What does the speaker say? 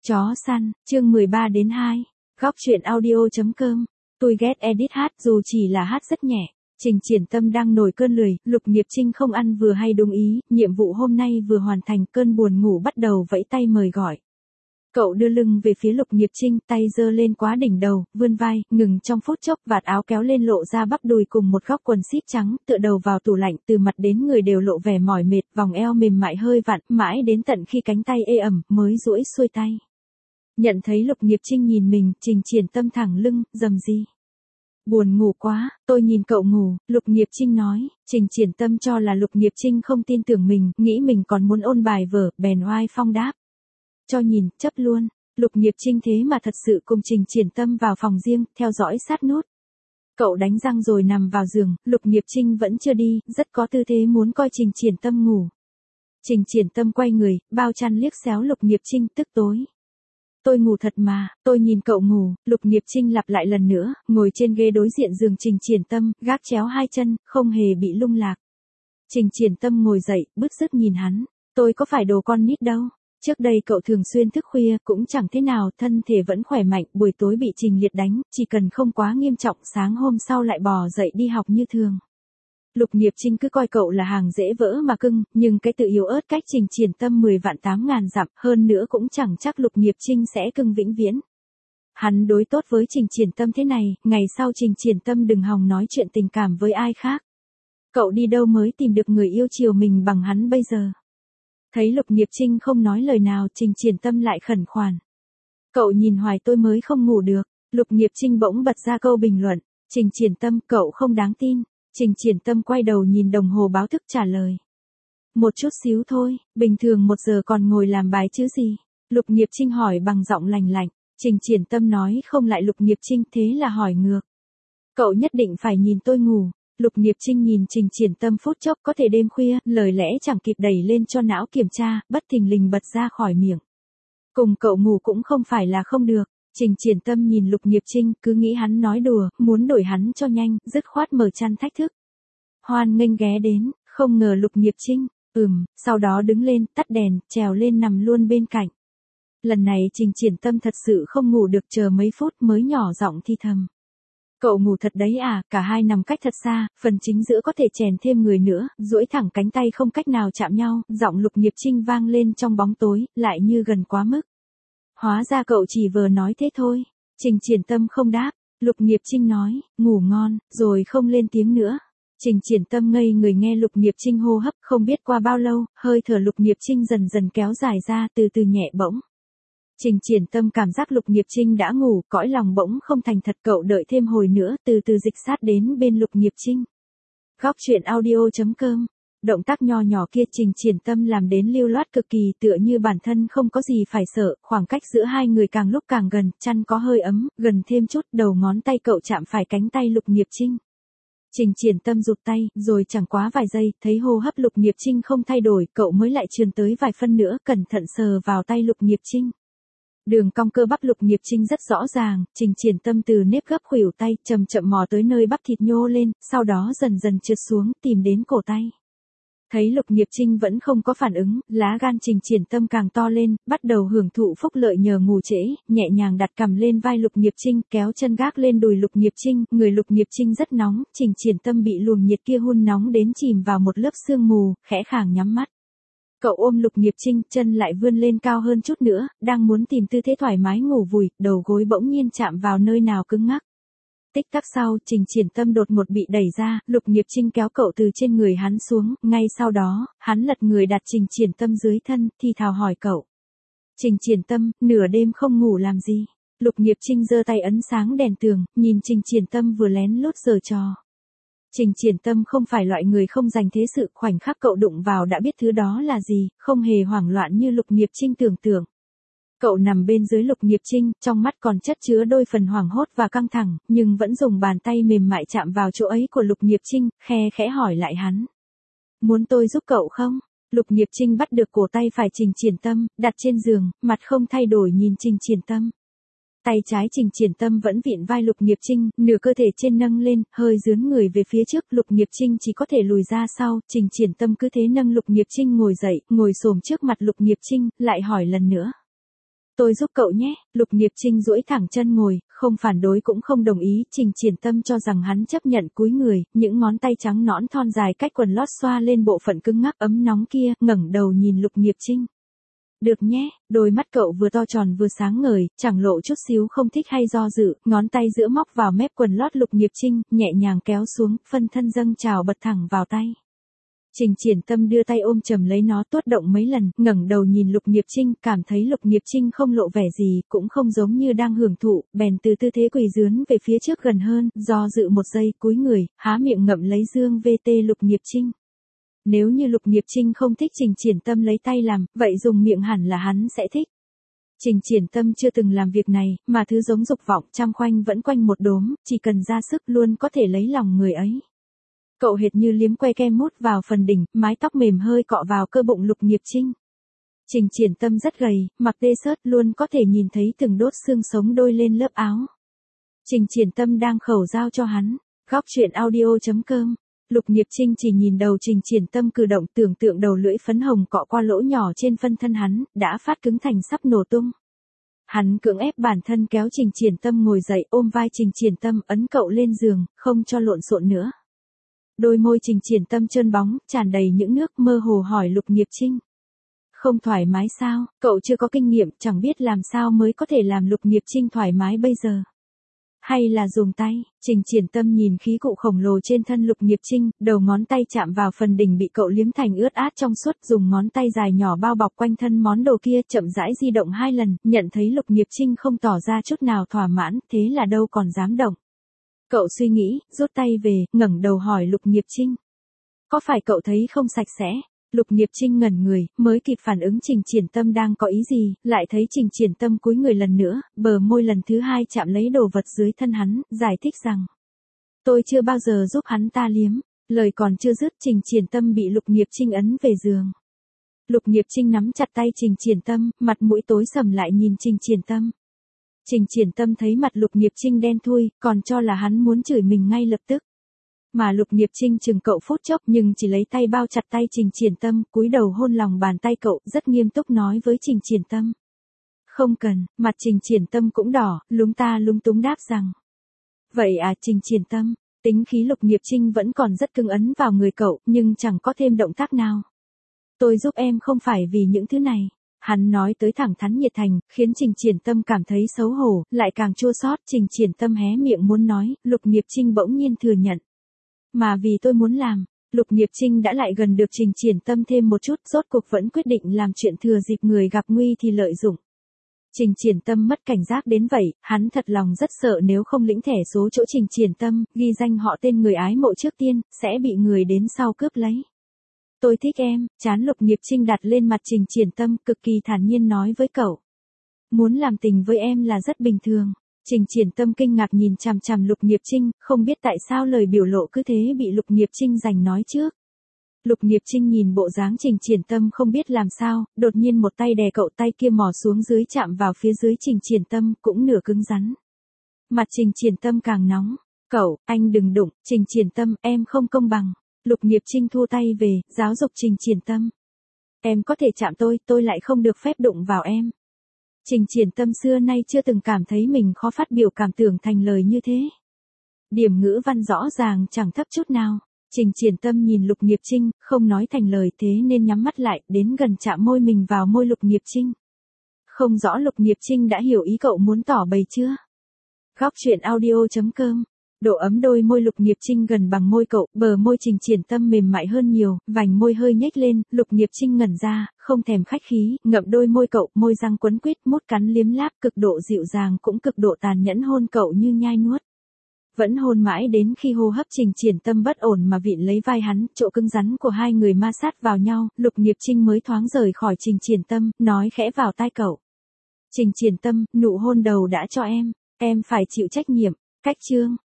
Chó săn, chương 13 đến 2. Góc truyện audio.com. Tôi ghét edit hát dù chỉ là hát rất nhẹ. Trình Triển Tâm đang nổi cơn lười, Lục Nghiệp Trinh không ăn vừa hay đúng ý, nhiệm vụ hôm nay vừa hoàn thành, cơn buồn ngủ bắt đầu vẫy tay mời gọi. Cậu đưa lưng về phía Lục Nghiệp Trinh, tay giơ lên quá đỉnh đầu, vươn vai, ngừng trong phút chốc, vạt áo kéo lên lộ ra bắp đùi cùng một góc quần sít trắng, tựa đầu vào tủ lạnh, từ mặt đến người đều lộ vẻ mỏi mệt, vòng eo mềm mại hơi vặn, mãi đến tận khi cánh tay ê ẩm, mới duỗi xuôi tay. Nhận thấy Lục Nghiệp Trinh nhìn mình, Trình Triển Tâm thẳng lưng, rầm gì. Buồn ngủ quá, tôi nhìn cậu ngủ, Lục Nghiệp Trinh nói. Trình Triển Tâm cho là Lục Nghiệp Trinh không tin tưởng mình, nghĩ mình còn muốn ôn bài vở, bèn oai phong đáp. Cho nhìn, chấp luôn. Lục Nghiệp Trinh thế mà thật sự cùng Trình Triển Tâm vào phòng riêng, theo dõi sát nút. Cậu đánh răng rồi nằm vào giường, Lục Nghiệp Trinh vẫn chưa đi, rất có tư thế muốn coi Trình Triển Tâm ngủ. Trình Triển Tâm quay người, bao chăn liếc xéo Lục Nghiệp Trinh, tức tối. Tôi ngủ thật mà, tôi nhìn cậu ngủ. Lục Nghiệp Trinh lặp lại lần nữa, ngồi trên ghế đối diện giường Trình Triển Tâm, gác chéo hai chân, không hề bị lung lạc. Trình Triển Tâm ngồi dậy, bứt rứt nhìn hắn, tôi có phải đồ con nít đâu. Trước đây cậu thường xuyên thức khuya, cũng chẳng thế nào, thân thể vẫn khỏe mạnh, buổi tối bị Trình Liệt đánh, chỉ cần không quá nghiêm trọng, sáng hôm sau lại bò dậy đi học như thường. Lục Nghiệp Trinh cứ coi cậu là hàng dễ vỡ mà cưng, nhưng cái tự yếu ớt cách Trình Triển Tâm 10 vạn 8 ngàn dặm, hơn nữa cũng chẳng chắc Lục Nghiệp Trinh sẽ cưng vĩnh viễn. Hắn đối tốt với Trình Triển Tâm thế này, ngày sau Trình Triển Tâm đừng hòng nói chuyện tình cảm với ai khác. Cậu đi đâu mới tìm được người yêu chiều mình bằng hắn bây giờ? Thấy Lục Nghiệp Trinh không nói lời nào, Trình Triển Tâm lại khẩn khoản. Cậu nhìn hoài tôi mới không ngủ được. Lục Nghiệp Trinh bỗng bật ra câu bình luận. Trình Triển Tâm, cậu không đáng tin. Trình Triển Tâm quay đầu nhìn đồng hồ báo thức trả lời. Một chút xíu thôi, bình thường 1 giờ còn ngồi làm bài chứ gì? Lục Nghiệp Trinh hỏi bằng giọng lành lạnh. Trình Triển Tâm nói không lại Lục Nghiệp Trinh, thế là hỏi ngược. Cậu nhất định phải nhìn tôi ngủ. Lục Nghiệp Trinh nhìn Trình Triển Tâm phút chốc, có thể đêm khuya, lời lẽ chẳng kịp đẩy lên cho não kiểm tra, bất thình lình bật ra khỏi miệng. Cùng cậu ngủ cũng không phải là không được. Trình Triển Tâm nhìn Lục Nghiệp Trinh, cứ nghĩ hắn nói đùa, muốn đổi hắn cho nhanh, dứt khoát mở chăn thách thức. Hoan nghênh ghé đến, không ngờ Lục Nghiệp Trinh, sau đó đứng lên, tắt đèn, trèo lên nằm luôn bên cạnh. Lần này Trình Triển Tâm thật sự không ngủ được, chờ mấy phút mới nhỏ giọng thi thầm. Cậu ngủ thật đấy à? Cả hai nằm cách thật xa, phần chính giữa có thể chèn thêm người nữa, duỗi thẳng cánh tay không cách nào chạm nhau, giọng Lục Nghiệp Trinh vang lên trong bóng tối, lại như gần quá mức. Hóa ra cậu chỉ vừa nói thế thôi. Trình Triển Tâm không đáp. Lục Nghiệp Trinh nói, ngủ ngon, rồi không lên tiếng nữa. Trình Triển Tâm ngây người nghe Lục Nghiệp Trinh hô hấp, không biết qua bao lâu, hơi thở Lục Nghiệp Trinh dần dần kéo dài ra, từ từ nhẹ bỗng. Trình Triển Tâm cảm giác Lục Nghiệp Trinh đã ngủ, cõi lòng bỗng không thành thật, cậu đợi thêm hồi nữa, từ từ dịch sát đến bên Lục Nghiệp Trinh. Góc truyện audio.com. Động tác nho nhỏ kia Trình Triển Tâm làm đến lưu loát cực kỳ, tựa như bản thân không có gì phải sợ, khoảng cách giữa hai người càng lúc càng gần, chăn có hơi ấm, gần thêm chút, đầu ngón tay cậu chạm phải cánh tay Lục Nghiệp Trinh. Trình Triển Tâm rụt tay, rồi chẳng quá vài giây, thấy hô hấp Lục Nghiệp Trinh không thay đổi, cậu mới lại trườn tới vài phân nữa, cẩn thận sờ vào tay Lục Nghiệp Trinh. Đường cong cơ bắp Lục Nghiệp Trinh rất rõ ràng, Trình Triển Tâm từ nếp gấp khuỷu tay, chậm chậm mò tới nơi bắp thịt nhô lên, sau đó dần dần trượt xuống, tìm đến cổ tay. Thấy Lục Nghiệp Trinh vẫn không có phản ứng, lá gan Trình Triển Tâm càng to lên, bắt đầu hưởng thụ phúc lợi nhờ ngủ trễ, nhẹ nhàng đặt cằm lên vai Lục Nghiệp Trinh, kéo chân gác lên đùi Lục Nghiệp Trinh, người Lục Nghiệp Trinh rất nóng, Trình Triển Tâm bị luồng nhiệt kia hun nóng đến chìm vào một lớp sương mù, khẽ khàng nhắm mắt. Cậu ôm Lục Nghiệp Trinh, chân lại vươn lên cao hơn chút nữa, đang muốn tìm tư thế thoải mái ngủ vùi, đầu gối bỗng nhiên chạm vào nơi nào cứng ngắc. Tích tắc sau, Trình Triển Tâm đột ngột bị đẩy ra, Lục Nghiệp Trinh kéo cậu từ trên người hắn xuống, ngay sau đó, hắn lật người đặt Trình Triển Tâm dưới thân, thì thào hỏi cậu. Trình Triển Tâm, nửa đêm không ngủ làm gì? Lục Nghiệp Trinh giơ tay ấn sáng đèn tường, nhìn Trình Triển Tâm vừa lén lút giở trò. Trình Triển Tâm không phải loại người không dành thế sự, khoảnh khắc cậu đụng vào đã biết thứ đó là gì, không hề hoảng loạn như Lục Nghiệp Trinh tưởng tượng. Cậu nằm bên dưới Lục Nghiệp Trinh, trong mắt còn chất chứa đôi phần hoảng hốt và căng thẳng, nhưng vẫn dùng bàn tay mềm mại chạm vào chỗ ấy của Lục Nghiệp Trinh, khe khẽ hỏi lại hắn. Muốn tôi giúp cậu không? Lục Nghiệp Trinh bắt được cổ tay phải Trình Triển Tâm, đặt trên giường, mặt không thay đổi nhìn Trình Triển Tâm. Tay trái Trình Triển Tâm vẫn vịn vai Lục Nghiệp Trinh, nửa cơ thể trên nâng lên, hơi dướn người về phía trước, Lục Nghiệp Trinh chỉ có thể lùi ra sau, Trình Triển Tâm cứ thế nâng Lục Nghiệp Trinh ngồi dậy, ngồi xổm trước mặt Lục Nghiệp Trinh, lại hỏi lần nữa. Tôi giúp cậu nhé, Lục Nghiệp Trinh duỗi thẳng chân ngồi, không phản đối cũng không đồng ý, Trình Triển Tâm cho rằng hắn chấp nhận cúi người, những ngón tay trắng nõn thon dài cách quần lót xoa lên bộ phận cứng ngắc ấm nóng kia, ngẩng đầu nhìn Lục Nghiệp Trinh. Được nhé, đôi mắt cậu vừa to tròn vừa sáng ngời, chẳng lộ chút xíu không thích hay do dự, ngón tay giữa móc vào mép quần lót Lục Nghiệp Trinh, nhẹ nhàng kéo xuống, phân thân dâng trào bật thẳng vào tay. Trình Triển Tâm đưa tay ôm chầm lấy nó tuốt động mấy lần, ngẩng đầu nhìn Lục Nghiệp Trinh, cảm thấy Lục Nghiệp Trinh không lộ vẻ gì, cũng không giống như đang hưởng thụ, bèn từ tư thế quỳ dướn về phía trước gần hơn, do dự một giây, cúi người, há miệng ngậm lấy dương VT Lục Nghiệp Trinh. Nếu như Lục Nghiệp Trinh không thích Trình Triển Tâm lấy tay làm, vậy dùng miệng hẳn là hắn sẽ thích. Trình Triển Tâm chưa từng làm việc này, mà thứ giống dục vọng trăm khoanh vẫn quanh một đốm, chỉ cần ra sức luôn có thể lấy lòng người ấy. Cậu hệt như liếm que kem mút vào phần đỉnh, mái tóc mềm hơi cọ vào cơ bụng Lục Nghiệp Trinh. Trình Triển Tâm rất gầy, mặc t-shirt luôn có thể nhìn thấy từng đốt xương sống đôi lên lớp áo. Trình Triển Tâm đang khẩu giao cho hắn. Góc truyện audio.com. Lục Nghiệp Trinh chỉ nhìn đầu Trình Triển Tâm cử động, tưởng tượng đầu lưỡi phấn hồng cọ qua lỗ nhỏ trên phân thân hắn, đã phát cứng thành sắp nổ tung. Hắn cưỡng ép bản thân kéo Trình Triển Tâm ngồi dậy, ôm vai Trình Triển Tâm, ấn cậu lên giường, không cho lộn xộn nữa. Đôi môi Trình Triển Tâm trơn bóng, tràn đầy những nước, mơ hồ hỏi Lục Nghiệp Trinh. Không thoải mái sao, cậu chưa có kinh nghiệm, chẳng biết làm sao mới có thể làm Lục Nghiệp Trinh thoải mái bây giờ. Hay là dùng tay, Trình Triển Tâm nhìn khí cụ khổng lồ trên thân Lục Nghiệp Trinh, đầu ngón tay chạm vào phần đỉnh bị cậu liếm thành ướt át trong suốt, dùng ngón tay dài nhỏ bao bọc quanh thân món đồ kia, chậm rãi di động 2 lần, nhận thấy Lục Nghiệp Trinh không tỏ ra chút nào thỏa mãn, thế là đâu còn dám động. Cậu suy nghĩ, rút tay về, ngẩng đầu hỏi Lục Nghiệp Trinh. Có phải cậu thấy không sạch sẽ? Lục Nghiệp Trinh ngẩn người, mới kịp phản ứng Trình Triển Tâm đang có ý gì, lại thấy Trình Triển Tâm cúi người lần nữa, bờ môi lần thứ 2 chạm lấy đồ vật dưới thân hắn, giải thích rằng. Tôi chưa bao giờ giúp hắn ta liếm. Lời còn chưa dứt, Trình Triển Tâm bị Lục Nghiệp Trinh ấn về giường. Lục Nghiệp Trinh nắm chặt tay Trình Triển Tâm, mặt mũi tối sầm lại nhìn Trình Triển Tâm. Trình Triển Tâm thấy mặt Lục Nghiệp Trinh đen thui, còn cho là hắn muốn chửi mình ngay lập tức. Mà Lục Nghiệp Trinh chừng cậu phút chốc nhưng chỉ lấy tay bao chặt tay Trình Triển Tâm, cúi đầu hôn lòng bàn tay cậu, rất nghiêm túc nói với Trình Triển Tâm. Không cần, mặt Trình Triển Tâm cũng đỏ, lúng ta lúng túng đáp rằng. Vậy à Trình Triển Tâm, tính khí Lục Nghiệp Trinh vẫn còn rất cứng ấn vào người cậu, nhưng chẳng có thêm động tác nào. Tôi giúp em không phải vì những thứ này. Hắn nói tới thẳng thắn nhiệt thành, khiến Trình Triển Tâm cảm thấy xấu hổ, lại càng chua xót. Trình Triển Tâm hé miệng muốn nói, Lục Nghiệp Trinh bỗng nhiên thừa nhận. Mà vì tôi muốn làm, Lục Nghiệp Trinh đã lại gần được Trình Triển Tâm thêm một chút, rốt cuộc vẫn quyết định làm chuyện thừa dịp người gặp nguy thì lợi dụng. Trình Triển Tâm mất cảnh giác đến vậy, hắn thật lòng rất sợ nếu không lĩnh thẻ số chỗ Trình Triển Tâm, ghi danh họ tên người ái mộ trước tiên, sẽ bị người đến sau cướp lấy. Tôi thích em, trán Lục Nghiệp Trinh đặt lên mặt Trình Triển Tâm, cực kỳ thản nhiên nói với cậu. Muốn làm tình với em là rất bình thường. Trình Triển Tâm kinh ngạc nhìn chằm chằm Lục Nghiệp Trinh, không biết tại sao lời biểu lộ cứ thế bị Lục Nghiệp Trinh giành nói trước. Lục Nghiệp Trinh nhìn bộ dáng Trình Triển Tâm không biết làm sao, đột nhiên một tay đè cậu, tay kia mò xuống dưới chạm vào phía dưới Trình Triển Tâm, cũng nửa cứng rắn. Mặt Trình Triển Tâm càng nóng. Cậu, anh đừng đụng, Trình Triển Tâm, em không công bằng. Lục Nghiệp Trinh thu tay về, giáo dục Trình Triển Tâm. Em có thể chạm tôi lại không được phép đụng vào em. Trình Triển Tâm xưa nay chưa từng cảm thấy mình khó phát biểu cảm tưởng thành lời như thế. Điểm ngữ văn rõ ràng chẳng thấp chút nào. Trình Triển Tâm nhìn Lục Nghiệp Trinh, không nói thành lời thế nên nhắm mắt lại, đến gần chạm môi mình vào môi Lục Nghiệp Trinh. Không rõ Lục Nghiệp Trinh đã hiểu ý cậu muốn tỏ bày chưa? Góc truyện audio.com. Độ ấm đôi môi Lục Nghiệp Trinh gần bằng môi cậu, bờ môi Trình Triển Tâm mềm mại hơn nhiều, vành môi hơi nhếch lên, Lục Nghiệp Trinh ngẩn ra, không thèm khách khí, ngậm đôi môi cậu, môi răng quấn quýt, mút cắn liếm láp, cực độ dịu dàng cũng cực độ tàn nhẫn hôn cậu như nhai nuốt. Vẫn hôn mãi đến khi hô hấp Trình Triển Tâm bất ổn mà vịn lấy vai hắn, chỗ cứng rắn của hai người ma sát vào nhau, Lục Nghiệp Trinh mới thoáng rời khỏi Trình Triển Tâm, nói khẽ vào tai cậu. Trình Triển Tâm, nụ hôn đầu đã cho em phải chịu trách nhiệm. Cách chương